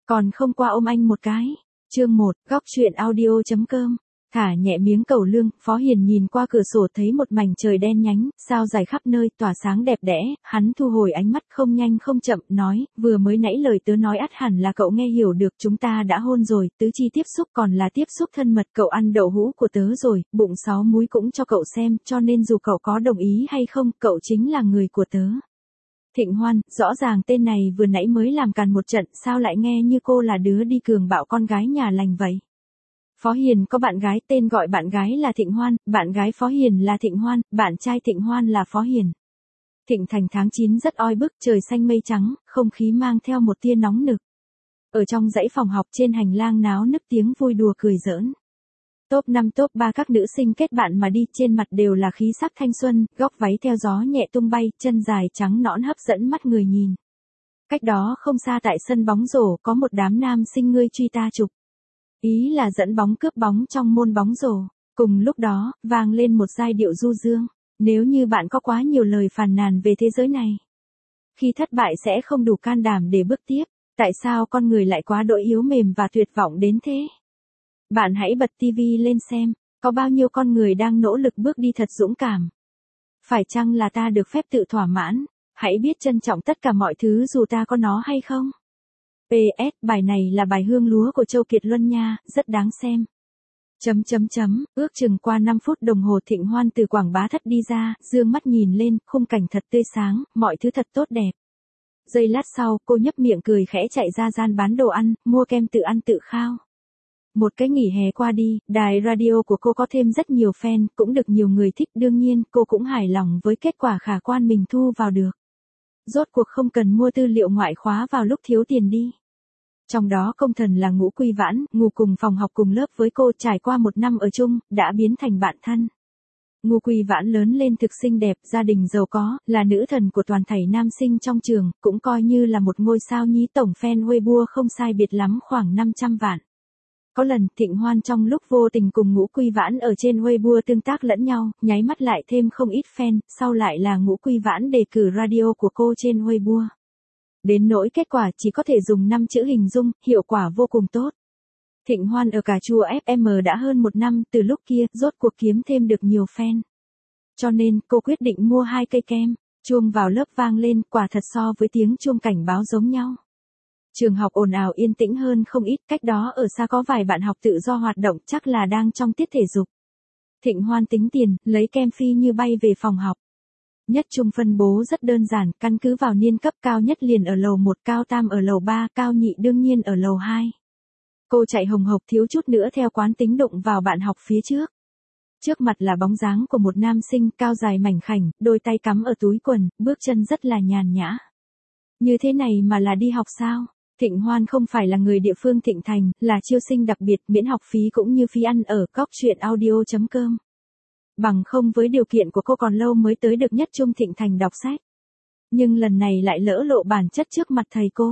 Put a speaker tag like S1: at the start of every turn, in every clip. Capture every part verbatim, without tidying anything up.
S1: Còn không qua ôm anh một cái. Chương một, góc truyện audio chấm com. Thả nhẹ miếng cẩu lương, Phó Hiền nhìn qua cửa sổ thấy một mảnh trời đen nhánh, sao dài khắp nơi, tỏa sáng đẹp đẽ, hắn thu hồi ánh mắt không nhanh không chậm, nói, vừa mới nãy lời tớ nói ắt hẳn là cậu nghe hiểu được, chúng ta đã hôn rồi, tứ chi tiếp xúc còn là tiếp xúc thân mật, cậu ăn đậu hũ của tớ rồi, bụng sáu múi cũng cho cậu xem, cho nên dù cậu có đồng ý hay không, cậu chính là người của tớ. Thịnh Hoan, rõ ràng tên này vừa nãy mới làm càn một trận, sao lại nghe như cô là đứa đi cường bạo con gái nhà lành vậy? Phó Hiền có bạn gái, tên gọi bạn gái là Thịnh Hoan, bạn gái Phó Hiền là Thịnh Hoan, bạn trai Thịnh Hoan là Phó Hiền. Thịnh Thành tháng chín rất oi bức, trời xanh mây trắng, không khí mang theo một tia nóng nực. Ở trong dãy phòng học trên hành lang náo nức tiếng vui đùa cười giỡn. Top năm top ba các nữ sinh kết bạn mà đi, trên mặt đều là khí sắc thanh xuân, góc váy theo gió nhẹ tung bay, chân dài trắng nõn hấp dẫn mắt người nhìn. Cách đó không xa tại sân bóng rổ có một đám nam sinh ngươi truy ta chụp. Ý là dẫn bóng cướp bóng trong môn bóng rổ. Cùng lúc đó, vang lên một giai điệu du dương. Nếu như bạn có quá nhiều lời phàn nàn về thế giới này, khi thất bại sẽ không đủ can đảm để bước tiếp, tại sao con người lại quá đỗi yếu mềm và tuyệt vọng đến thế? Bạn hãy bật tivi lên xem, có bao nhiêu con người đang nỗ lực bước đi thật dũng cảm. Phải chăng là ta được phép tự thỏa mãn, hãy biết trân trọng tất cả mọi thứ dù ta có nó hay không? pê ét, bài này là bài Hương Lúa của Châu Kiệt Luân nha, rất đáng xem. Chấm chấm chấm, ước chừng qua năm phút đồng hồ Thịnh Hoan từ quảng bá thất đi ra, dương mắt nhìn lên, khung cảnh thật tươi sáng, mọi thứ thật tốt đẹp. Giây lát sau, cô nhấp miệng cười khẽ chạy ra gian bán đồ ăn, mua kem tự ăn tự khao. Một cái nghỉ hè qua đi, đài radio của cô có thêm rất nhiều fan, cũng được nhiều người thích, đương nhiên, cô cũng hài lòng với kết quả khả quan mình thu vào được. Rốt cuộc không cần mua tư liệu ngoại khóa vào lúc thiếu tiền đi. Trong đó công thần là Ngũ Quy Vãn, ngủ cùng phòng học cùng lớp với cô, trải qua một năm ở chung, đã biến thành bạn thân. Ngũ Quy Vãn lớn lên thực xinh đẹp, gia đình giàu có, là nữ thần của toàn thảy nam sinh trong trường, cũng coi như là một ngôi sao nhí, tổng fan Weibo không sai biệt lắm khoảng năm trăm vạn. Có lần, Thịnh Hoan trong lúc vô tình cùng Ngũ Quy Vãn ở trên Weibo tương tác lẫn nhau, nháy mắt lại thêm không ít fan, sau lại là Ngũ Quy Vãn đề cử radio của cô trên Weibo. Đến nỗi kết quả chỉ có thể dùng năm chữ hình dung, hiệu quả vô cùng tốt. Thịnh Hoan ở Cà Chua ép em đã hơn một năm, từ lúc kia, rốt cuộc kiếm thêm được nhiều fan. Cho nên, cô quyết định mua hai cây kem, chuông vào lớp vang lên, quả thật so với tiếng chuông cảnh báo giống nhau. Trường học ồn ào yên tĩnh hơn không ít, cách đó ở xa có vài bạn học tự do hoạt động, chắc là đang trong tiết thể dục. Thịnh Hoan tính tiền, lấy kem phi như bay về phòng học. Nhất trung phân bố rất đơn giản, căn cứ vào niên cấp, cao nhất liền ở lầu một, cao tam ở lầu ba, cao nhị đương nhiên ở lầu hai. Cô chạy hồng hộc thiếu chút nữa theo quán tính đụng vào bạn học phía trước. Trước mặt là bóng dáng của một nam sinh cao dài mảnh khảnh, đôi tay cắm ở túi quần, bước chân rất là nhàn nhã. Như thế này mà là đi học sao? Thịnh Hoan không phải là người địa phương Thịnh Thành, là chiêu sinh đặc biệt, miễn học phí cũng như phí ăn ở, góc truyện audio chấm com. Bằng không với điều kiện của cô còn lâu mới tới được nhất trung Thịnh Thành đọc sách. Nhưng lần này lại lỡ lộ bản chất trước mặt thầy cô.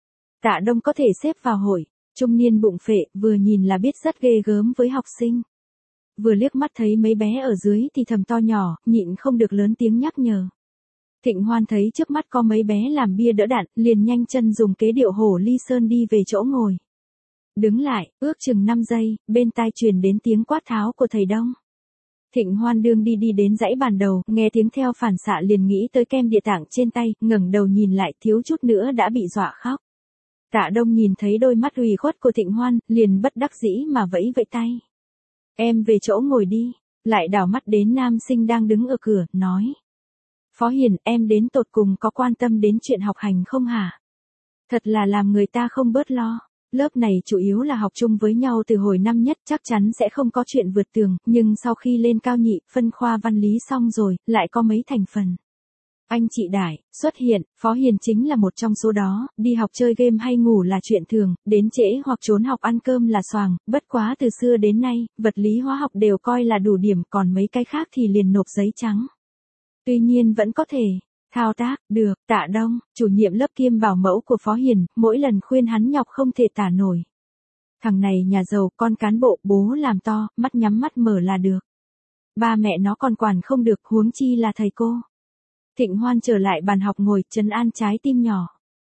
S1: Tạ Đông có thể xếp vào hội, trung niên bụng phệ, vừa nhìn là biết rất ghê gớm với học sinh. Vừa liếc mắt thấy mấy bé ở dưới thì thầm to nhỏ, nhịn không được lớn tiếng nhắc nhở. Thịnh Hoan thấy trước mắt có mấy bé làm bia đỡ đạn, liền nhanh chân dùng kế điệu hổ ly sơn đi về chỗ ngồi. Đứng lại, ước chừng năm giây, bên tai truyền đến tiếng quát tháo của thầy Đông. Thịnh Hoan đương đi đi đến dãy bàn đầu, nghe tiếng theo phản xạ liền nghĩ tới kem địa tạng trên tay, ngẩng đầu nhìn lại thiếu chút nữa đã bị dọa khóc. Tạ Đông nhìn thấy đôi mắt ủy khuất của Thịnh Hoan, liền bất đắc dĩ mà vẫy vẫy tay. Em về chỗ ngồi đi, lại đảo mắt đến nam sinh đang đứng ở cửa, nói. Phó Hiền, em đến tột cùng có quan tâm đến chuyện học hành không hả? Thật là làm người ta không bớt lo. Lớp này chủ yếu là học chung với nhau từ hồi năm nhất, chắc chắn sẽ không có chuyện vượt tường, nhưng sau khi lên cao nhị, phân khoa văn lý xong rồi, lại có mấy thành phần. Anh chị Đại, xuất hiện, Phó Hiền chính là một trong số đó, đi học chơi game hay ngủ là chuyện thường, đến trễ hoặc trốn học ăn cơm là xoàng, bất quá từ xưa đến nay, vật lý hóa học đều coi là đủ điểm, còn mấy cái khác thì liền nộp giấy trắng. Tuy nhiên vẫn có thể thao tác được. Tạ Đông, chủ nhiệm lớp kiêm bảo mẫu của Phó Hiền, mỗi lần khuyên hắn nhọc không thể tả nổi. Thằng này nhà giàu, con cán bộ, bố làm to, mắt nhắm mắt mở là được. Ba mẹ nó còn quản không được, huống chi là thầy cô. Thịnh Hoan trở lại bàn học ngồi, trấn an trái tim nhỏ.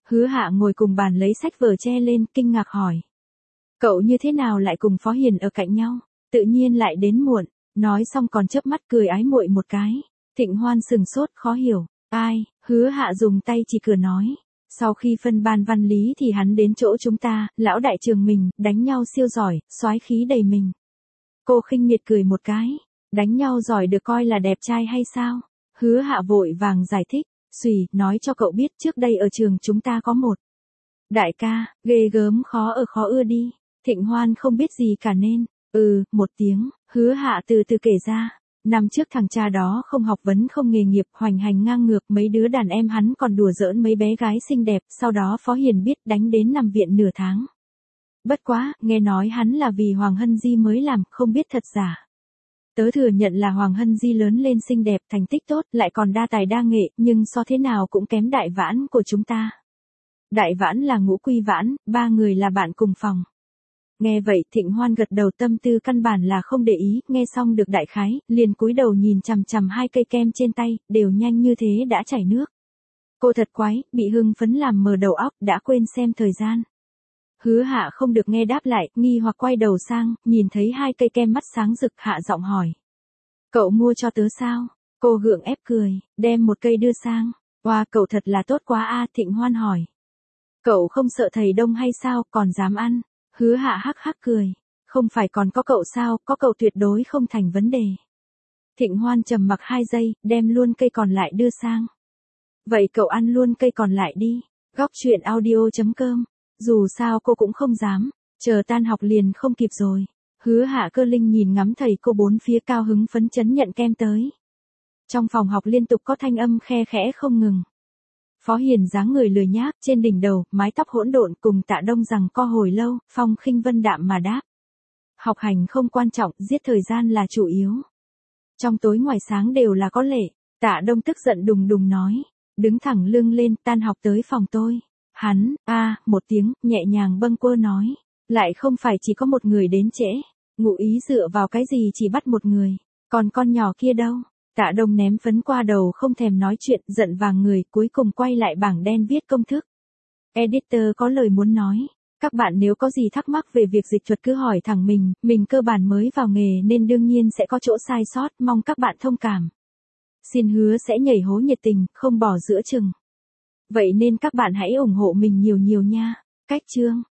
S1: Hứa Hạ ngồi cùng bàn lấy sách vở che lên, kinh ngạc hỏi. Cậu như thế nào lại cùng Phó Hiền ở cạnh nhau, tự nhiên lại đến muộn, nói xong còn chớp mắt cười ái muội một cái. Thịnh Hoan sừng sốt khó hiểu, ai, Hứa Hạ dùng tay chỉ cửa nói. Sau khi phân ban văn lý thì hắn đến chỗ chúng ta, lão đại trường mình, đánh nhau siêu giỏi, soái khí đầy mình. Cô khinh miệt cười một cái, đánh nhau giỏi được coi là đẹp trai hay sao? Hứa Hạ vội vàng giải thích, xùy, nói cho cậu biết trước đây ở trường chúng ta có một đại ca, ghê gớm khó ở khó ưa đi. Thịnh Hoan không biết gì cả nên, ừ, một tiếng, Hứa Hạ từ từ kể ra. Năm trước thằng cha đó không học vấn không nghề nghiệp, hoành hành ngang ngược, mấy đứa đàn em hắn còn đùa giỡn mấy bé gái xinh đẹp, sau đó Phó Hiền biết đánh đến nằm viện nửa tháng. Bất quá, nghe nói hắn là vì Hoàng Hân Di mới làm, không biết thật giả. Tớ thừa nhận là Hoàng Hân Di lớn lên xinh đẹp, thành tích tốt, lại còn đa tài đa nghệ, nhưng so thế nào cũng kém Đại Vãn của chúng ta. Đại Vãn là Ngũ Quy Vãn, ba người là bạn cùng phòng. Nghe vậy Thịnh Hoan gật đầu, tâm tư căn bản là không để ý, nghe xong được đại khái, liền cúi đầu nhìn chằm chằm hai cây kem trên tay, đều nhanh như thế đã chảy nước. Cô thật quái, bị hưng phấn làm mờ đầu óc, đã quên xem thời gian. Hứa Hạ không được nghe đáp lại, nghi hoặc quay đầu sang, nhìn thấy hai cây kem mắt sáng rực, hạ giọng hỏi. Cậu mua cho tớ sao? Cô gượng ép cười, đem một cây đưa sang. Wow, cậu thật là tốt quá a, Thịnh Hoan hỏi. Cậu không sợ thầy Đông hay sao, còn dám ăn? Hứa Hạ hắc hắc cười. Không phải còn có cậu sao, có cậu tuyệt đối không thành vấn đề. Thịnh Hoan trầm mặc hai giây, đem luôn cây còn lại đưa sang. Vậy cậu ăn luôn cây còn lại đi. Góc truyện audio chấm com. Dù sao cô cũng không dám. Chờ tan học liền không kịp rồi. Hứa Hạ cơ linh nhìn ngắm thầy cô bốn phía cao hứng phấn chấn nhận kem tới. Trong phòng học liên tục có thanh âm khe khẽ không ngừng. Phó Hiền dáng người lười nhác, trên đỉnh đầu, mái tóc hỗn độn, cùng Tạ Đông rằng co hồi lâu, phong khinh vân đạm mà đáp. Học hành không quan trọng, giết thời gian là chủ yếu. Trong tối ngoài sáng đều là có lệ. Tạ Đông tức giận đùng đùng nói. Đứng thẳng lưng lên, tan học tới phòng tôi. Hắn, a một tiếng, nhẹ nhàng bâng quơ nói. Lại không phải chỉ có một người đến trễ. Ngụ ý dựa vào cái gì chỉ bắt một người. Còn con nhỏ kia đâu? Tạ Đông ném phấn qua đầu không thèm nói chuyện, giận vàng người, cuối cùng quay lại bảng đen viết công thức. Editor có lời muốn nói. Các bạn nếu có gì thắc mắc về việc dịch thuật cứ hỏi thẳng mình, mình cơ bản mới vào nghề nên đương nhiên sẽ có chỗ sai sót, mong các bạn thông cảm. Xin hứa sẽ nhảy hố nhiệt tình, không bỏ giữa chừng. Vậy nên các bạn hãy ủng hộ mình nhiều nhiều nha. Cách chương